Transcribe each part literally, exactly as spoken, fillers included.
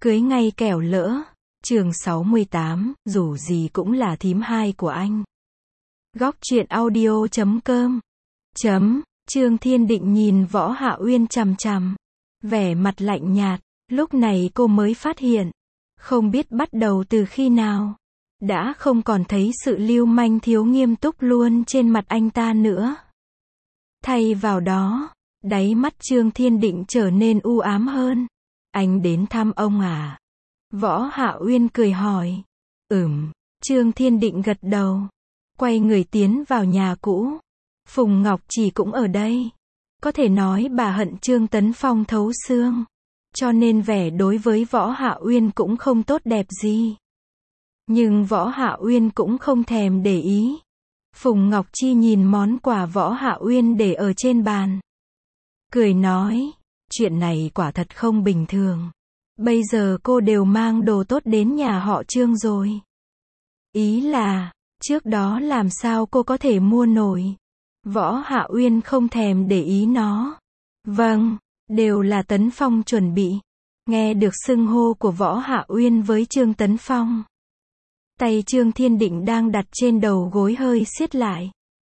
cưới ngay kẻo lỡ. Chương sáu mươi tám, dù gì cũng là thím hai của anh. Góc truyện audio chấm com. Chấm, Trương Thiên Định nhìn Võ Hạ Uyên chằm chằm, vẻ mặt lạnh nhạt, lúc này cô mới phát hiện, không biết bắt đầu từ khi nào, đã không còn thấy sự lưu manh thiếu nghiêm túc luôn trên mặt anh ta nữa. Thay vào đó, đáy mắt Trương Thiên Định trở nên u ám hơn. Anh đến thăm ông à? Võ Hạ Uyên cười hỏi. Ừm, Trương Thiên Định gật đầu, quay người tiến vào nhà cũ. Phùng Ngọc Chỉ cũng ở đây. Có thể nói bà hận Trương Tấn Phong thấu xương, cho nên vẻ đối với Võ Hạ Uyên cũng không tốt đẹp gì. Nhưng Võ Hạ Uyên cũng không thèm để ý. Phùng Ngọc Chi nhìn món quà Võ Hạ Uyên để ở trên bàn, cười nói, chuyện này quả thật không bình thường. Bây giờ cô đều mang đồ tốt đến nhà họ Trương rồi. Ý là, trước đó làm sao cô có thể mua nổi? Võ Hạ Uyên không thèm để ý nó. Vâng, đều là Tấn Phong chuẩn bị. Nghe được xưng hô của Võ Hạ Uyên với Trương Tấn Phong, tay Trương Thiên Định đang đặt trên đầu gối hơi siết lại.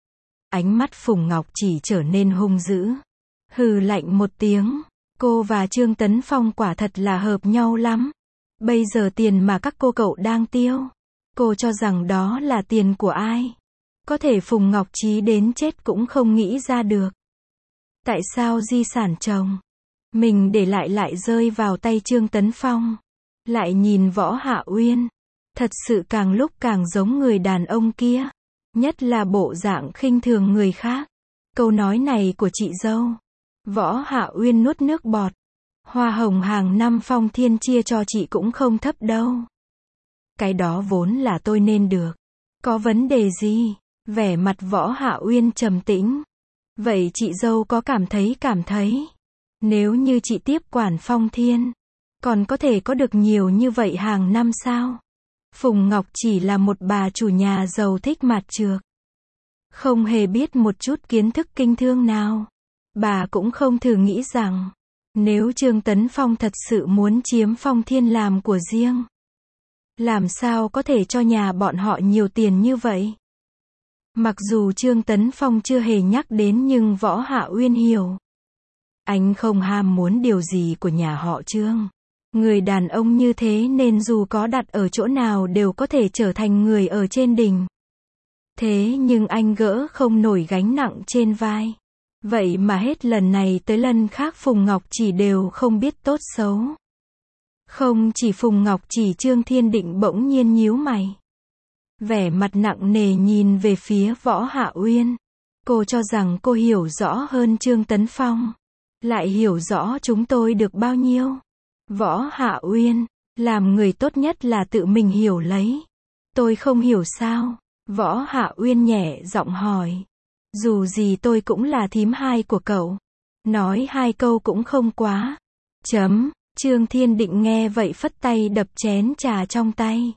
Ánh mắt Phùng Ngọc Chỉ trở nên hung dữ. Hừ lạnh một tiếng. Cô và Trương Tấn Phong quả thật là hợp nhau lắm. Bây giờ tiền mà các cô cậu đang tiêu, cô cho rằng đó là tiền của ai? Có thể Phùng Ngọc Trí đến chết cũng không nghĩ ra được. Tại sao di sản chồng mình để lại lại rơi vào tay Trương Tấn Phong? Lại nhìn Võ Hạ Uyên, thật sự càng lúc càng giống người đàn ông kia. Nhất là bộ dạng khinh thường người khác. Câu nói này của chị dâu. Võ Hạ Uyên nuốt nước bọt. Hoa hồng hàng năm Phong Thiên chia cho chị cũng không thấp đâu. Cái đó vốn là tôi nên được. Có vấn đề gì? Vẻ mặt Võ Hạ Uyên trầm tĩnh. Vậy chị dâu có cảm thấy cảm thấy, nếu như chị tiếp quản Phong Thiên, còn có thể có được nhiều như vậy hàng năm sao? Phùng Ngọc chỉ là một bà chủ nhà giàu thích mạt chược, không hề biết một chút kiến thức kinh thương nào. Bà cũng không thử nghĩ rằng, nếu Trương Tấn Phong thật sự muốn chiếm Phong Thiên làm của riêng, làm sao có thể cho nhà bọn họ nhiều tiền như vậy? Mặc dù Trương Tấn Phong chưa hề nhắc đến nhưng Võ Hạ Uyên hiểu. Anh không ham muốn điều gì của nhà họ Trương. Người đàn ông như thế nên dù có đặt ở chỗ nào đều có thể trở thành người ở trên đỉnh. Thế nhưng anh gỡ không nổi gánh nặng trên vai. Vậy mà hết lần này tới lần khác Phùng Ngọc Chỉ đều không biết tốt xấu. Không chỉ Phùng Ngọc Chỉ, Trương Thiên Định bỗng nhiên nhíu mày, vẻ mặt nặng nề nhìn về phía Võ Hạ Uyên. Cô cho rằng cô hiểu rõ hơn Trương Tấn Phong, lại hiểu rõ chúng tôi được bao nhiêu. Võ Hạ Uyên, làm người tốt nhất là tự mình hiểu lấy. Tôi không hiểu sao? Võ Hạ Uyên nhẹ giọng hỏi. Dù gì tôi cũng là thím hai của cậu. Nói hai câu cũng không quá. Chấm, Trương Thiên Định nghe vậy phất tay đập chén trà trong tay.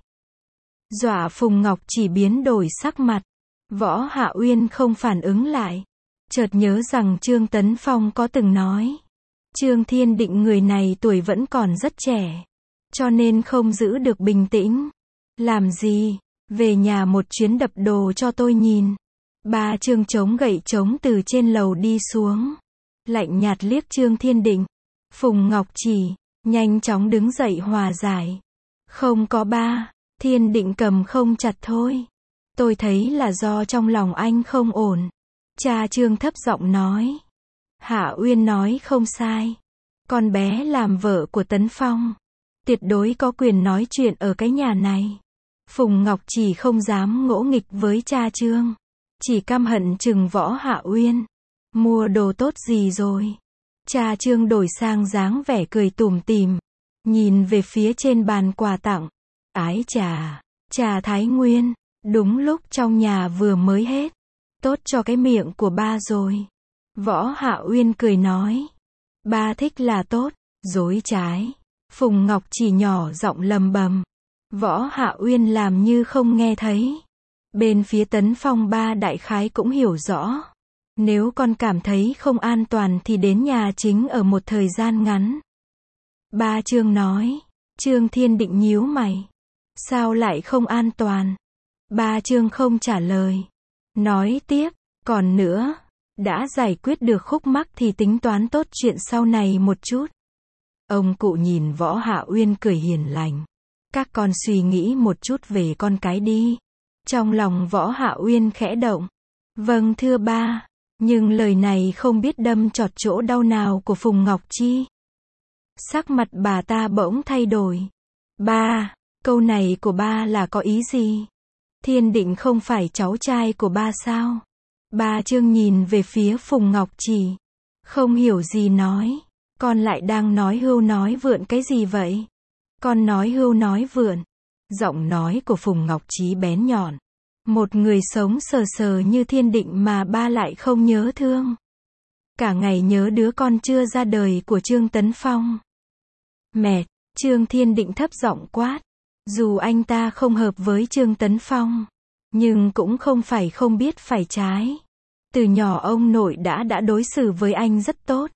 Dọa Phùng Ngọc Chỉ biến đổi sắc mặt. Võ Hạ Uyên không phản ứng lại. Chợt nhớ rằng Trương Tấn Phong có từng nói, Trương Thiên Định người này tuổi vẫn còn rất trẻ, cho nên không giữ được bình tĩnh. Làm gì? Về nhà một chuyến đập đồ cho tôi nhìn. Ba Trương chống gậy chống từ trên lầu đi xuống, lạnh nhạt liếc Trương Thiên Định. Phùng Ngọc Chỉ nhanh chóng đứng dậy hòa giải. Không có ba. Thiên Định cầm không chặt thôi. Tôi thấy là do trong lòng anh không ổn. Cha Trương thấp giọng nói. Hạ Uyên nói không sai. Con bé làm vợ của Tấn Phong, tuyệt đối có quyền nói chuyện ở cái nhà này. Phùng Ngọc Chỉ không dám ngỗ nghịch với cha Trương, chỉ căm hận chừng Võ Hạ Uyên. Mua đồ tốt gì rồi? Cha Trương đổi sang dáng vẻ cười tủm tỉm, nhìn về phía trên bàn quà tặng. Ái chà, trà Thái Nguyên, đúng lúc trong nhà vừa mới hết. Tốt cho cái miệng của ba rồi. Võ Hạ Uyên cười nói. Ba thích là tốt, dối trái. Phùng Ngọc Chỉ nhỏ giọng lầm bầm. Võ Hạ Uyên làm như không nghe thấy. Bên phía Tấn Phong ba đại khái cũng hiểu rõ. Nếu con cảm thấy không an toàn thì đến nhà chính ở một thời gian ngắn. Ba Trương nói. Trương Thiên Định nhíu mày. Sao lại không an toàn? Ba Trương không trả lời. Nói tiếp, còn nữa, đã giải quyết được khúc mắc thì tính toán tốt chuyện sau này một chút. Ông cụ nhìn Võ Hạ Uyên cười hiền lành. Các con suy nghĩ một chút về con cái đi. Trong lòng Võ Hạ Uyên khẽ động. Vâng thưa ba. Nhưng lời này không biết đâm chọt chỗ đau nào của Phùng Ngọc Chi. Sắc mặt bà ta bỗng thay đổi. Ba, câu này của ba là có ý gì? Thiên Định không phải cháu trai của ba sao? Ba Trương nhìn về phía Phùng Ngọc Chỉ. Không hiểu gì nói. Con lại đang nói hưu nói vượn cái gì vậy? Con nói hưu nói vượn. Giọng nói của Phùng Ngọc Chí bén nhọn. Một người sống sờ sờ như Thiên Định mà ba lại không nhớ thương. Cả ngày nhớ đứa con chưa ra đời của Trương Tấn Phong. Mệt, Trương Thiên Định thấp giọng quát. Dù anh ta không hợp với Trương Tấn Phong, nhưng cũng không phải không biết phải trái. Từ nhỏ ông nội đã đã đối xử với anh rất tốt.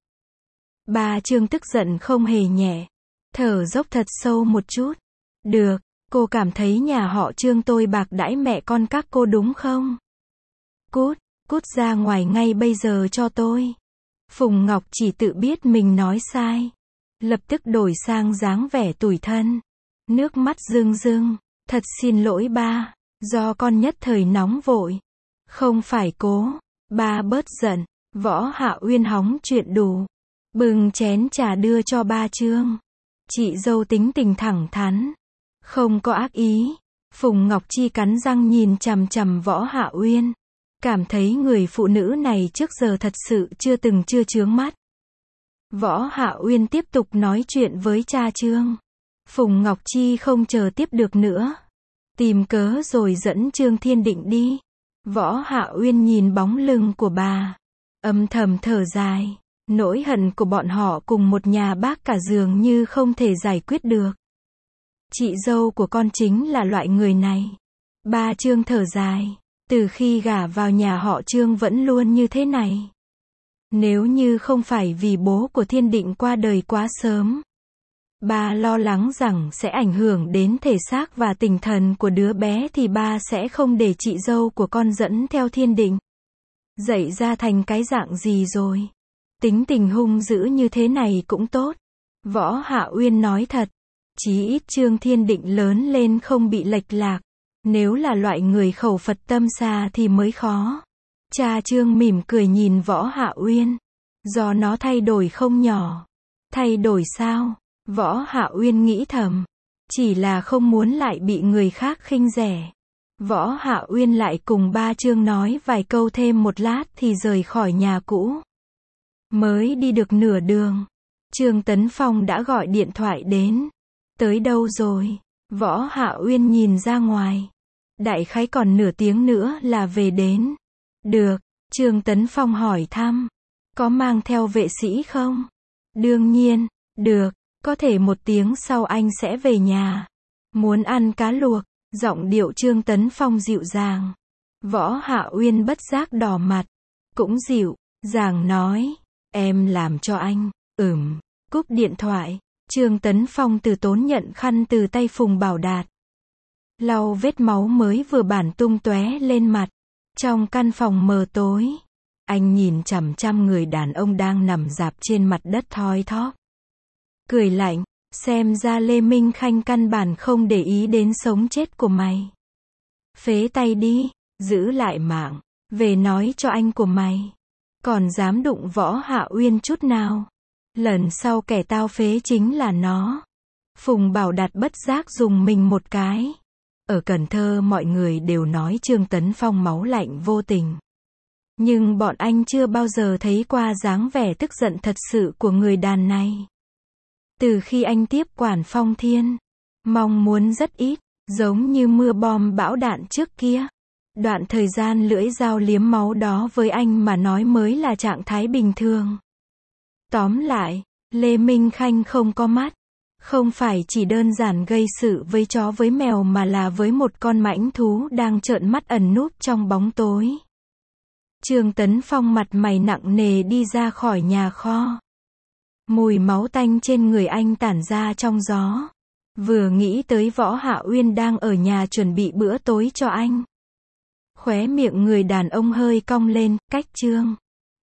Ba Trương tức giận không hề nhẹ. Thở dốc thật sâu một chút. Được, cô cảm thấy nhà họ Trương tôi bạc đãi mẹ con các cô đúng không? Cút, cút ra ngoài ngay bây giờ cho tôi. Phùng Ngọc chỉ tự biết mình nói sai. Lập tức đổi sang dáng vẻ tủi thân. Nước mắt rưng rưng. Thật xin lỗi ba. Do con nhất thời nóng vội. Không phải cố. Ba bớt giận. Võ Hạ Uyên hóng chuyện đủ. Bưng chén trà đưa cho ba Trương. Chị dâu tính tình thẳng thắn. Không có ác ý. Phùng Ngọc Chi cắn răng nhìn chằm chằm Võ Hạ Uyên. Cảm thấy người phụ nữ này trước giờ thật sự chưa từng chưa chướng mắt. Võ Hạ Uyên tiếp tục nói chuyện với cha Trương. Phùng Ngọc Chi không chờ tiếp được nữa. Tìm cớ rồi dẫn Trương Thiên Định đi. Võ Hạ Uyên nhìn bóng lưng của bà. Âm thầm thở dài. Nỗi hận của bọn họ cùng một nhà bác cả dường như không thể giải quyết được. Chị dâu của con chính là loại người này. Ba Trương thở dài. Từ khi gả vào nhà họ Trương vẫn luôn như thế này. Nếu như không phải vì bố của Thiên Định qua đời quá sớm, ba lo lắng rằng sẽ ảnh hưởng đến thể xác và tinh thần của đứa bé thì ba sẽ không để chị dâu của con dẫn theo Thiên Định. Dạy ra thành cái dạng gì rồi? Tính tình hung dữ như thế này cũng tốt. Võ Hạ Uyên nói thật. Chí ít Trương Thiên Định lớn lên không bị lệch lạc. Nếu là loại người khẩu Phật tâm xa thì mới khó. Cha Trương mỉm cười nhìn Võ Hạ Uyên. Do nó thay đổi không nhỏ. Thay đổi sao? Võ Hạ Uyên nghĩ thầm. Chỉ là không muốn lại bị người khác khinh rẻ. Võ Hạ Uyên lại cùng ba Trương nói vài câu thêm một lát thì rời khỏi nhà cũ. Mới đi được nửa đường. Trương Tấn Phong đã gọi điện thoại đến. Tới đâu rồi? Võ Hạ Uyên nhìn ra ngoài. Đại khái còn nửa tiếng nữa là về đến. Được. Trương Tấn Phong hỏi thăm. Có mang theo vệ sĩ không? Đương nhiên. Được. Có thể một tiếng sau anh sẽ về nhà. Muốn ăn cá luộc. Giọng điệu Trương Tấn Phong dịu dàng. Võ Hạ Uyên bất giác đỏ mặt. Cũng dịu dàng nói. Em làm cho anh. Ừm. Cúp điện thoại. Trương Tấn Phong từ tốn nhận khăn từ tay Phùng Bảo Đạt. Lau vết máu mới vừa bản tung tóe lên mặt. Trong căn phòng mờ tối. Anh nhìn chằm chằm người đàn ông đang nằm rạp trên mặt đất thoi thóp. Cười lạnh. Xem ra Lê Minh Khanh căn bản không để ý đến sống chết của mày. Phế tay đi. Giữ lại mạng. Về nói cho anh của mày. Còn dám đụng Võ Hạ Uyên chút nào. Lần sau kẻ tao phế chính là nó. Phùng Bảo Đạt bất giác dùng mình một cái. Ở Cần Thơ mọi người đều nói Trương Tấn Phong máu lạnh vô tình. Nhưng bọn anh chưa bao giờ thấy qua dáng vẻ tức giận thật sự của người đàn này. Từ khi anh tiếp quản Phong Thiên, mong muốn rất ít, giống như mưa bom bão đạn trước kia. Đoạn thời gian lưỡi dao liếm máu đó với anh mà nói mới là trạng thái bình thường. Tóm lại, Lê Minh Khanh không có mắt. Không phải chỉ đơn giản gây sự với chó với mèo mà là với một con mãnh thú đang trợn mắt ẩn núp trong bóng tối. Trương Tấn Phong mặt mày nặng nề đi ra khỏi nhà kho. Mùi máu tanh trên người anh tản ra trong gió. Vừa nghĩ tới Võ Hạ Uyên đang ở nhà chuẩn bị bữa tối cho anh. Khóe miệng người đàn ông hơi cong lên, cách Trương